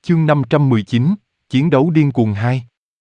Chương 519, Chiến đấu điên cuồng 2.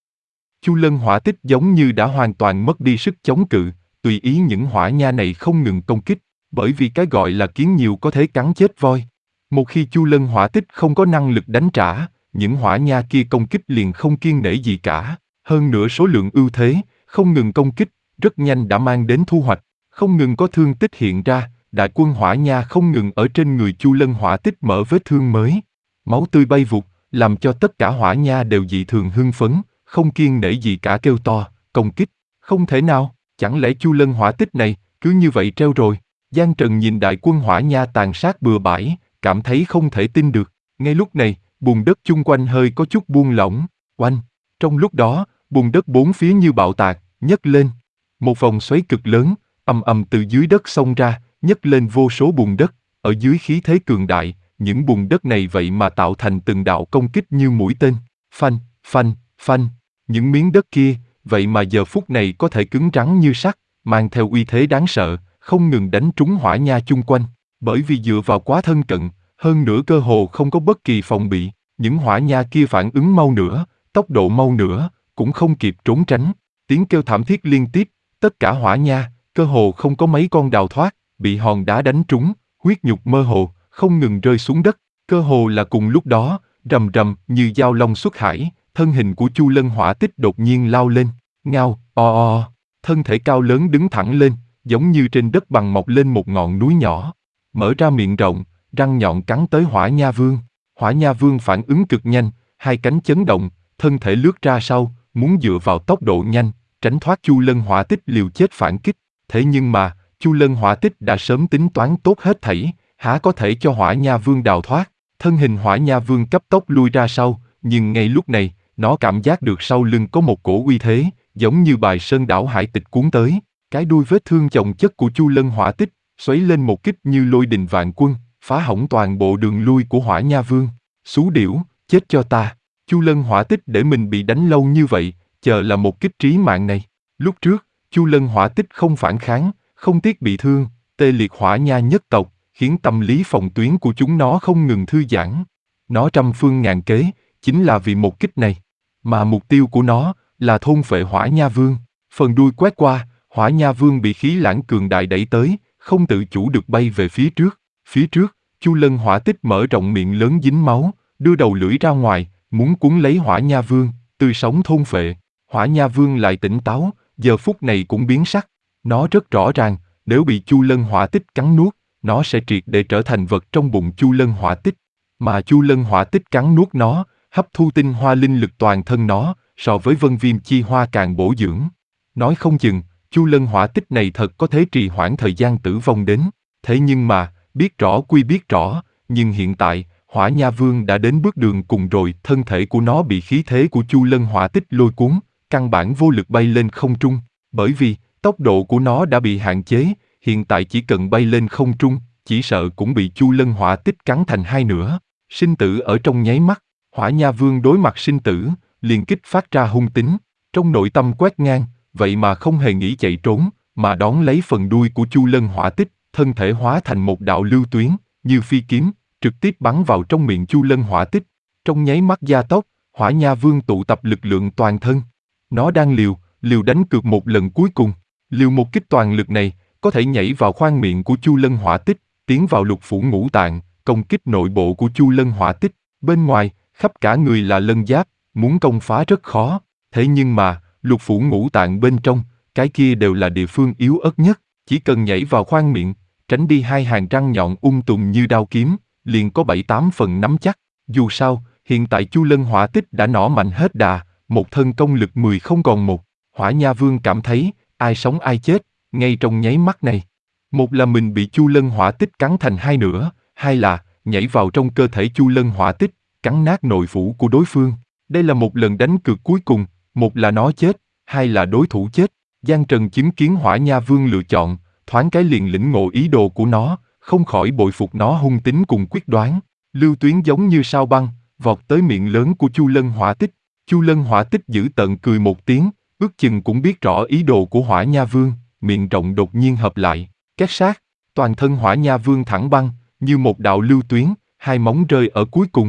Chu Lân hỏa tích giống như đã hoàn toàn mất đi sức chống cự, tùy ý những hỏa nha này không ngừng công kích, bởi vì cái gọi là kiến nhiều có thể cắn chết voi. Một khi Chu Lân hỏa tích không có năng lực đánh trả, những hỏa nha kia công kích liền không kiêng nể gì cả. Hơn nữa số lượng ưu thế, không ngừng công kích, rất nhanh đã mang đến thu hoạch, không ngừng có thương tích hiện ra, đại quân hỏa nha không ngừng ở trên người Chu Lân hỏa tích mở vết thương mới. Máu tươi bay vụt, làm cho tất cả hỏa nha đều dị thường hưng phấn, không kiêng nể gì cả kêu to, công kích. Không thể nào, chẳng lẽ Chu Lân hỏa tích này, cứ như vậy treo rồi. Giang Trần nhìn đại quân hỏa nha tàn sát bừa bãi, cảm thấy không thể tin được. Ngay lúc này, bùn đất chung quanh hơi có chút buông lỏng, oanh. Trong lúc đó, bùn đất bốn phía như bạo tạc, nhấc lên. Một vòng xoáy cực lớn, ầm ầm từ dưới đất xông ra, nhấc lên vô số bùn đất, ở dưới khí thế cường đại, những bùn đất này vậy mà tạo thành từng đạo công kích như mũi tên. Phanh, phanh, phanh. Những miếng đất kia, vậy mà giờ phút này có thể cứng rắn như sắt, mang theo uy thế đáng sợ, không ngừng đánh trúng hỏa nha chung quanh. Bởi vì dựa vào quá thân cận, hơn nữa cơ hồ không có bất kỳ phòng bị, những hỏa nha kia phản ứng mau nữa, tốc độ mau nữa, cũng không kịp trốn tránh. Tiếng kêu thảm thiết liên tiếp, tất cả hỏa nha, cơ hồ không có mấy con đào thoát, bị hòn đá đánh trúng, huyết nhục mơ hồ, không ngừng rơi xuống đất. Cơ hồ là cùng lúc đó, rầm rầm như dao long xuất hải, thân hình của Chu Lân hỏa tích đột nhiên lao lên, ngao, o, thân thể cao lớn đứng thẳng lên, giống như trên đất bằng mọc lên một ngọn núi nhỏ, mở ra miệng rộng, răng nhọn cắn tới Hỏa Nha Vương. Hỏa Nha Vương phản ứng cực nhanh, hai cánh chấn động, thân thể lướt ra sau, muốn dựa vào tốc độ nhanh, tránh thoát Chu Lân hỏa tích liều chết phản kích. Thế nhưng mà, Chu Lân hỏa tích đã sớm tính toán tốt hết thảy, há có thể cho Hỏa Nha Vương đào thoát. Thân hình Hỏa Nha Vương cấp tốc lui ra sau, nhưng ngay lúc này, nó cảm giác được sau lưng có một cổ uy thế, giống như bài sơn đảo hải tịch cuốn tới. Cái đuôi vết thương chồng chất của Chu Lân hỏa tích, xoáy lên một kích như lôi đình vạn quân, phá hỏng toàn bộ đường lui của Hỏa Nha Vương. Xú điểu, chết cho ta. Chu Lân hỏa tích để mình bị đánh lâu như vậy, chờ là một kích trí mạng này. Lúc trước, Chu Lân hỏa tích không phản kháng, không tiếc bị thương, tê liệt Hỏa Nha nhất tộc, khiến tâm lý phòng tuyến của chúng nó không ngừng thư giãn. Nó trăm phương ngàn kế, chính là vì một kích này. Mà mục tiêu của nó là thôn phệ Hỏa Nha Vương. Phần đuôi quét qua, Hỏa Nha Vương bị khí lãng cường đại đẩy tới, không tự chủ được bay về phía trước. Phía trước, Chu Lân hỏa tích mở rộng miệng lớn dính máu, đưa đầu lưỡi ra ngoài, muốn cuốn lấy Hỏa Nha Vương, tươi sống thôn phệ. Hỏa Nha Vương lại tỉnh táo, giờ phút này cũng biến sắc. Nó rất rõ ràng, nếu bị Chu Lân hỏa tích cắn nuốt, nó sẽ triệt để trở thành vật trong bụng Chu Lân hỏa tích. Mà Chu Lân hỏa tích cắn nuốt nó, hấp thu tinh hoa linh lực toàn thân nó, so với Vân Viêm chi hoa càng bổ dưỡng. Nói không chừng, Chu Lân hỏa tích này thật có thể trì hoãn thời gian tử vong đến. Thế nhưng mà, biết rõ quy biết rõ, nhưng hiện tại, Hỏa Nha Vương đã đến bước đường cùng rồi, thân thể của nó bị khí thế của Chu Lân hỏa tích lôi cuốn, căn bản vô lực bay lên không trung, bởi vì tốc độ của nó đã bị hạn chế, hiện tại chỉ cần bay lên không trung, chỉ sợ cũng bị Chu Lân hỏa tích cắn thành hai nửa. Sinh tử ở trong nháy mắt, Hỏa Nha Vương đối mặt sinh tử, liền kích phát ra hung tính, trong nội tâm quét ngang, vậy mà không hề nghĩ chạy trốn, mà đón lấy phần đuôi của Chu Lân hỏa tích, thân thể hóa thành một đạo lưu tuyến, như phi kiếm, trực tiếp bắn vào trong miệng Chu Lân hỏa tích. Trong nháy mắt gia tốc, Hỏa Nha Vương tụ tập lực lượng toàn thân. Nó đang liều đánh cược một lần cuối cùng. Liều một kích toàn lực này, có thể nhảy vào khoang miệng của Chu Lân hỏa tích, tiến vào lục phủ ngũ tạng, công kích nội bộ của Chu Lân hỏa tích. Bên ngoài, khắp cả người là lân giáp, muốn công phá rất khó. Thế nhưng mà, lục phủ ngũ tạng bên trong, cái kia đều là địa phương yếu ớt nhất. Chỉ cần nhảy vào khoang miệng, tránh đi hai hàng răng nhọn tùng như đao kiếm, liền có 7-8 phần nắm chắc. Dù sao, hiện tại Chu Lân hỏa tích đã nỏ mạnh hết đà, một thân công lực 10 không còn một. Hỏa Nha Vương cảm thấy, ai sống ai chết, ngay trong nháy mắt này. Một là mình bị Chu Lân hỏa tích cắn thành hai nửa, hai là nhảy vào trong cơ thể Chu Lân hỏa tích, cắn nát nội phủ của đối phương. Đây là một lần đánh cược cuối cùng, một là nó chết, hai là đối thủ chết. Giang Trần chứng kiến Hỏa Nha Vương lựa chọn, thoáng cái liền lĩnh ngộ ý đồ của nó, không khỏi bội phục nó hung tính cùng quyết đoán. Lưu tuyến giống như sao băng, vọt tới miệng lớn của Chu Lân hỏa tích. Chu Lân hỏa tích giữ tợn cười một tiếng, ước chừng cũng biết rõ ý đồ của Hỏa Nha Vương, miệng rộng đột nhiên hợp lại, két sát, toàn thân Hỏa Nha Vương thẳng băng, như một đạo lưu tuyến, hai móng rơi ở cuối cùng.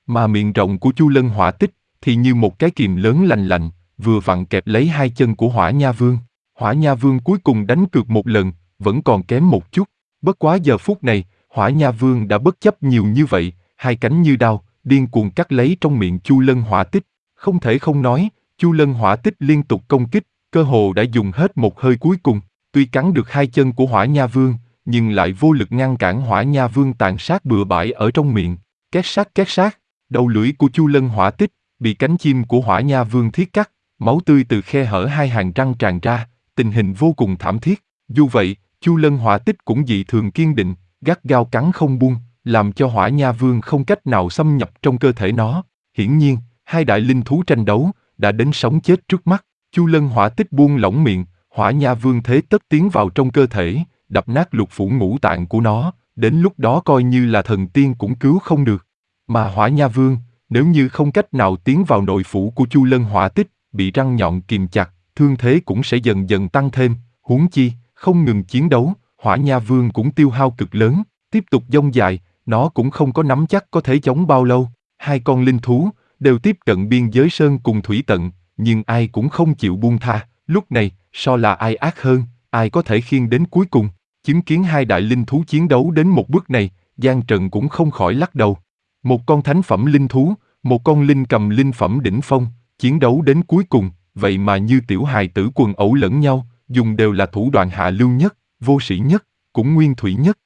Mà miệng rộng của Chu Lân Hỏa Tích thì như một cái kìm lớn lành lạnh, vừa vặn kẹp lấy hai chân của Hỏa Nha Vương. Hỏa Nha Vương cuối cùng đánh cược một lần, vẫn còn kém một chút. Bất quá giờ phút này, Hỏa Nha Vương đã bất chấp nhiều như vậy, hai cánh như đao, điên cuồng cắt lấy trong miệng Chu Lân Hỏa Tích. Không thể không nói, Chu Lân Hỏa Tích liên tục công kích, cơ hồ đã dùng hết một hơi cuối cùng. Tuy cắn được hai chân của Hỏa Nha Vương, nhưng lại vô lực ngăn cản Hỏa Nha Vương tàn sát bừa bãi ở trong miệng. Két sát, đầu lưỡi của Chu Lân Hỏa Tích bị cánh chim của Hỏa Nha Vương thiết cắt, máu tươi từ khe hở hai hàng răng tràn ra, tình hình vô cùng thảm thiết. Dù vậy, Chu Lân Hỏa Tích cũng dị thường kiên định, gắt gao cắn không buông, làm cho Hỏa Nha Vương không cách nào xâm nhập trong cơ thể nó. Hiển nhiên, hai đại linh thú tranh đấu đã đến sống chết trước mắt. Chu Lân Hỏa Tích buông lỏng miệng, Hỏa Nha Vương thế tất tiến vào trong cơ thể, đập nát lục phủ ngũ tạng của nó, đến lúc đó coi như là thần tiên cũng cứu không được. Mà Hỏa Nha Vương, nếu như không cách nào tiến vào nội phủ của Chu Lân Hỏa Tích, bị răng nhọn kìm chặt, thương thế cũng sẽ dần dần tăng thêm, huống chi, không ngừng chiến đấu, Hỏa Nha Vương cũng tiêu hao cực lớn, tiếp tục dông dài, nó cũng không có nắm chắc có thể chống bao lâu. Hai con linh thú đều tiếp cận biên giới sơn cùng thủy tận, nhưng ai cũng không chịu buông tha. Lúc này, so là ai ác hơn, ai có thể khiêng đến cuối cùng. Chứng kiến hai đại linh thú chiến đấu đến một bước này, Giang Trần cũng không khỏi lắc đầu. Một con thánh phẩm linh thú, một con linh cầm linh phẩm đỉnh phong, chiến đấu đến cuối cùng, vậy mà như tiểu hài tử quần ẩu lẫn nhau, dùng đều là thủ đoạn hạ lưu nhất, vô sĩ nhất, cũng nguyên thủy nhất.